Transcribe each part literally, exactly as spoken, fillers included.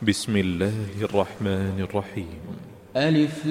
بسم الله الرحمن الرحيم. ألف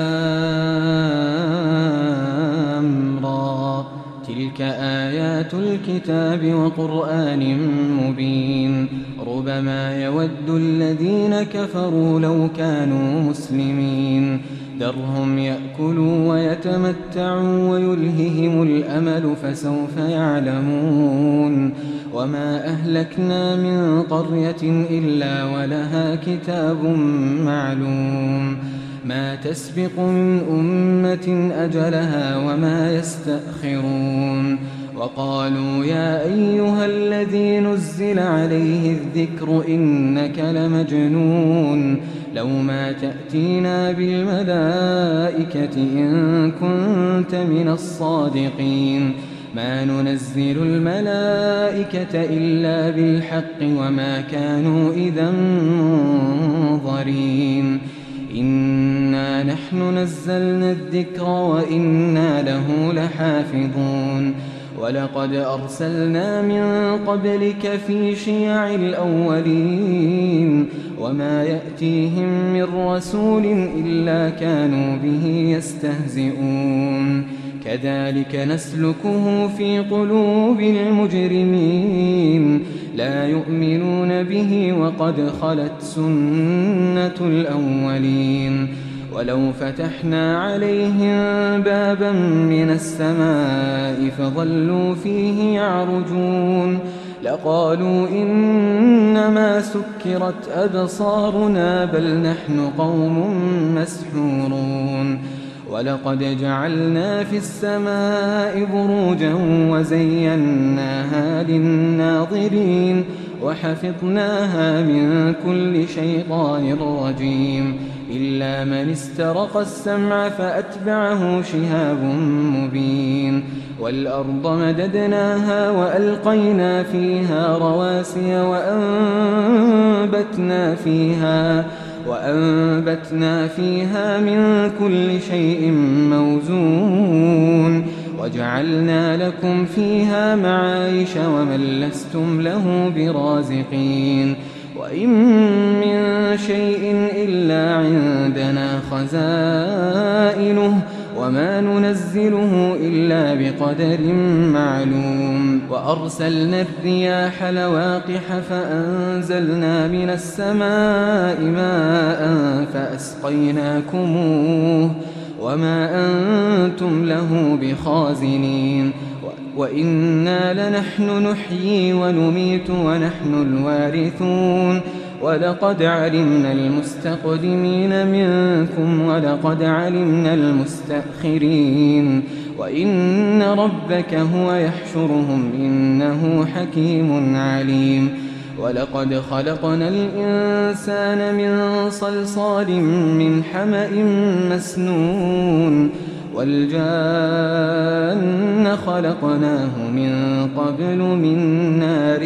لام را تلك آيات الكتاب وقرآن مبين ربما يود الذين كفروا لو كانوا مسلمين ذرهم يأكلوا ويتمتعوا ويلههم الأمل فسوف يعلمون وما أهلكنا من قرية إلا ولها كتاب معلوم ما تسبق من أمة أجلها وما يستأخرون وقالوا يا أيها الذي نزل عليه الذكر إنك لمجنون لو ما تأتينا بالملائكة إن كنت من الصادقين ما ننزل الملائكة إلا بالحق وما كانوا إذا منظرين إنا نحن نزلنا الذكر وإنا له لحافظون ولقد أرسلنا من قبلك في شيع الأولين وما يأتيهم من رسول إلا كانوا به يستهزئون كذلك نسلكه في قلوب المجرمين لا يؤمنون به وقد خلت سنة الأولين ولو فتحنا عليهم بابا من السماء فظلوا فيه يعرجون لقالوا إنما سكرت أبصارنا بل نحن قوم مسحورون ولقد جعلنا في السماء بروجا وزيناها للناظرين وحفظناها من كل شيطان رجيم إلا من استرق السمع فأتبعه شهاب مبين والأرض مددناها وألقينا فيها رواسي وأنبتنا فيها وأنبتنا فيها من كل شيء موزون وجعلنا لكم فيها معايش ومن لستم له برازقين وإن من شيء إلا عندنا خزائنه وما ننزله إلا بقدر معلوم وأرسلنا الرياح لواقح فأنزلنا من السماء ماء فأسقيناكموه وما أنتم له بخازنين وإنا لنحن نحيي ونميت ونحن الوارثون ولقد علمنا المستقدمين منكم ولقد علمنا المستأخرين وإن ربك هو يحشرهم إنه حكيم عليم ولقد خلقنا الإنسان من صلصال من حمأ مسنون والجان خلقناه من قبل من نار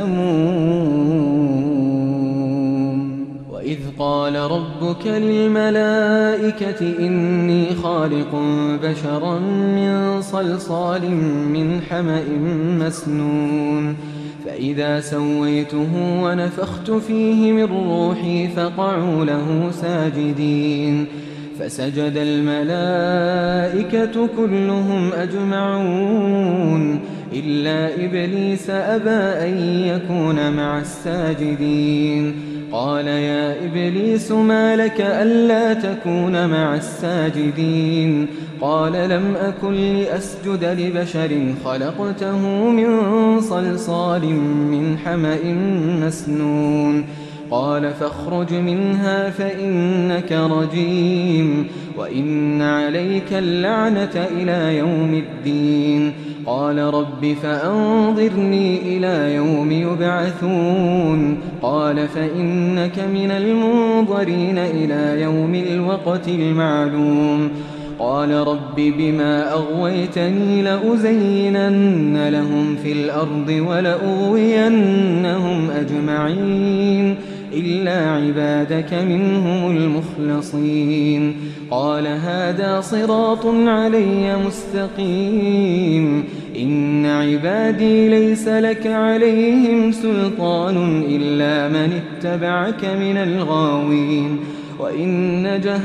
السموم وإذ قال ربك للملائكة إني خالق بشرا من صلصال من حمأ مسنون فإذا سويته ونفخت فيه من روحي فقعوا له ساجدين فسجد الملائكة كلهم أجمعون إلا إبليس أبى أن يكون مع الساجدين قال يا إبليس ما لك ألا تكون مع الساجدين قال لم أكن لأسجد لبشر خلقته من صلصال من حمأ مسنون قال فاخرج منها فإنك رجيم وإن عليك اللعنة إلى يوم الدين قال رب فأنظرني إلى يوم يبعثون قال فإنك من المنظرين إلى يوم الوقت المعلوم قال رب بما أغويتني لأزينن لهم في الأرض ولأغوينهم أجمعين إلا عبادك منهم المخلصين قال هذا صراط علي مستقيم إن عبادي ليس لك عليهم سلطان إلا من اتبعك من الغاوين وإن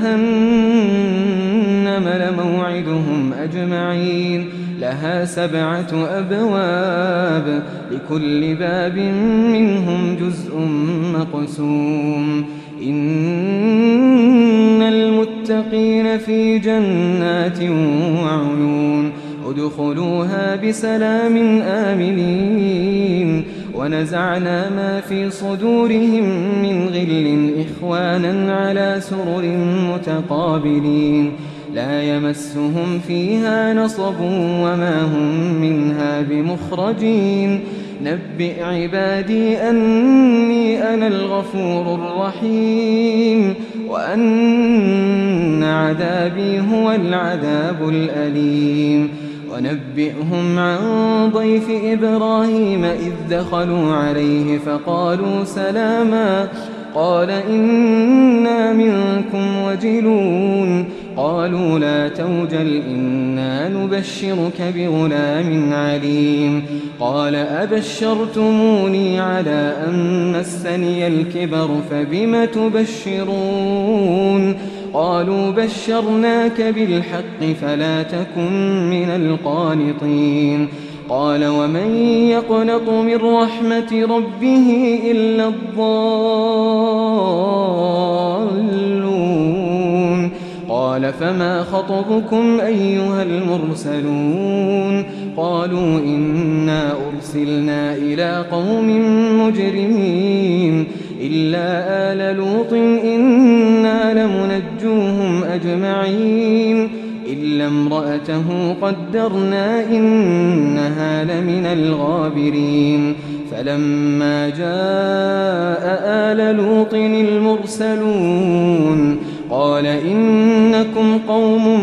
جهنم لموعدهم أجمعين لها سبعة أبواب لكل باب منهم جزء مقسوم إن المتقين في جنات وعيون ادخلوها بسلام آمنين ونزعنا ما في صدورهم من غل إخوانا على سرر متقابلين لا يمسهم فيها نصب وما هم منها بمخرجين نبئ عبادي أني أنا الغفور الرحيم وأن عذابي هو العذاب الأليم ونبئهم عن ضيف إبراهيم إذ دخلوا عليه فقالوا سلاما قال إنا منكم وجلون قالوا لا توجل إنا نبشرك بغلام عليم قال أبشرتموني على أن مسني الكبر فبم تبشرون قالوا بشرناك بالحق فلا تكن من القانطين قال ومن يقنط من رحمة ربه إلا الضالون قال فما خطبكم أيها المرسلون قالوا إنا أرسلنا إلى قوم مجرمين إلا آل لوط إنا لمنجوهم أجمعين إلا امرأته قدرنا إنها لمن الغابرين فلما جاء آل لوط المرسلون قال إنكم قوم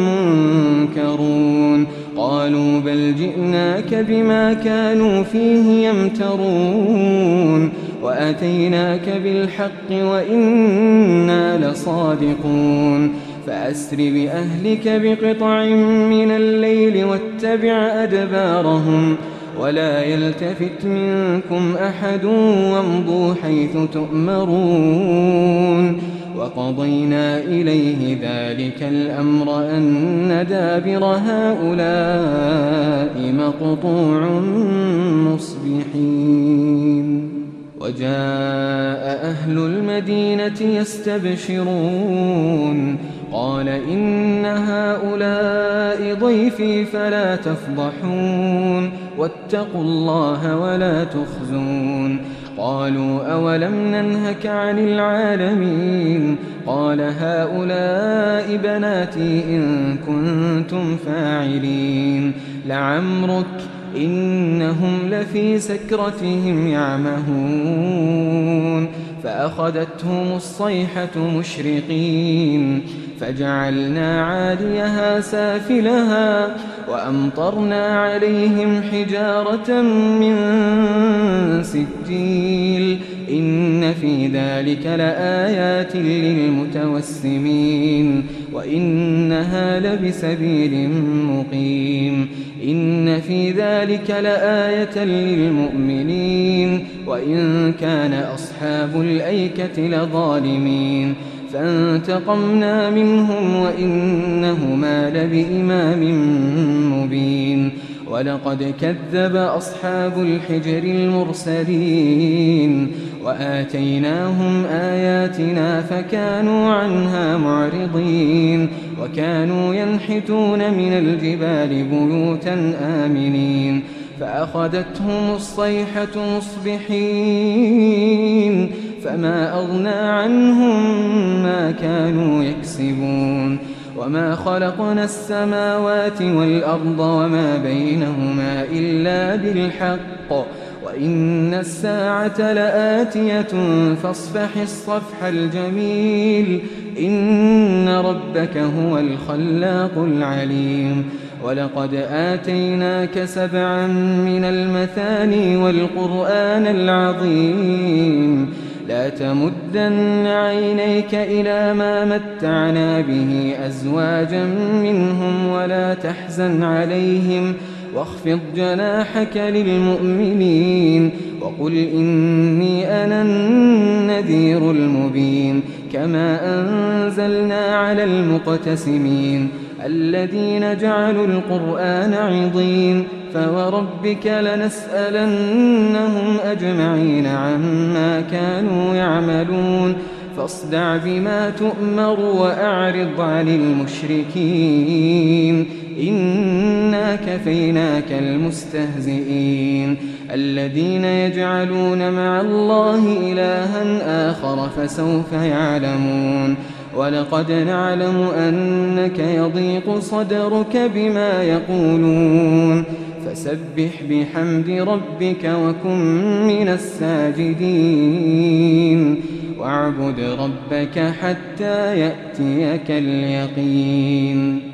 منكرون قالوا بل جئناك بما كانوا فيه يمترون وأتيناك بالحق وإنا لصادقون فأسر بأهلك بقطع من الليل واتبع أدبارهم ولا يلتفت منكم أحد وامضوا حيث تؤمرون وقضينا إليه ذلك الأمر أن دابر هؤلاء مقطوع مصبحين وجاء أهل المدينة يستبشرون قال إن هؤلاء ضيفي فلا تفضحون واتقوا الله ولا تخزون قالوا أولم ننهك عن العالمين قال هؤلاء بناتي إن كنتم فاعلين لعمرك إنهم لفي سكرتهم يعمهون فأخذتهم الصيحة مشرقين فجعلنا عاليها سافلها وأمطرنا عليهم حجارة من سجيل إن في ذلك لآيات للمتوسمين وإنها لبسبيل مقيم إن في ذلك لآية للمؤمنين وإن كان أصحاب الأيكة لظالمين فانتقمنا منهم وإنهما لبإمام مبين ولقد كذب أصحاب الحجر المرسلين وآتيناهم آياتنا فكانوا عنها معرضين وكانوا ينحتون من الجبال بيوتا آمنين فأخذتهم الصيحة مصبحين فما أغنى عنهم ما كانوا يكسبون وما خلقنا السماوات والأرض وما بينهما إلا بالحق وإن الساعة لآتية فاصفح الصفح الجميل إن ربك هو الخلاق العليم ولقد آتيناك سبعا من المثاني والقرآن العظيم لا تمدن عينيك إلى ما متعنا به أزواجا منهم ولا تحزن عليهم واخفض جناحك للمؤمنين وقل إني أنا النذير المبين كما أنزلنا على المقتسمين الذين جعلوا القرآن عضين فوربك لنسألنهم أجمعين عما كانوا يعملون فاصدع بما تؤمر وأعرض عن المشركين إنا كفيناك المستهزئين الذين يجعلون مع الله إلها آخر فسوف يعلمون ولقد نعلم أنك يضيق صدرك بما يقولون فسبح بحمد ربك وكن من الساجدين واعبد ربك حتى يأتيك اليقين.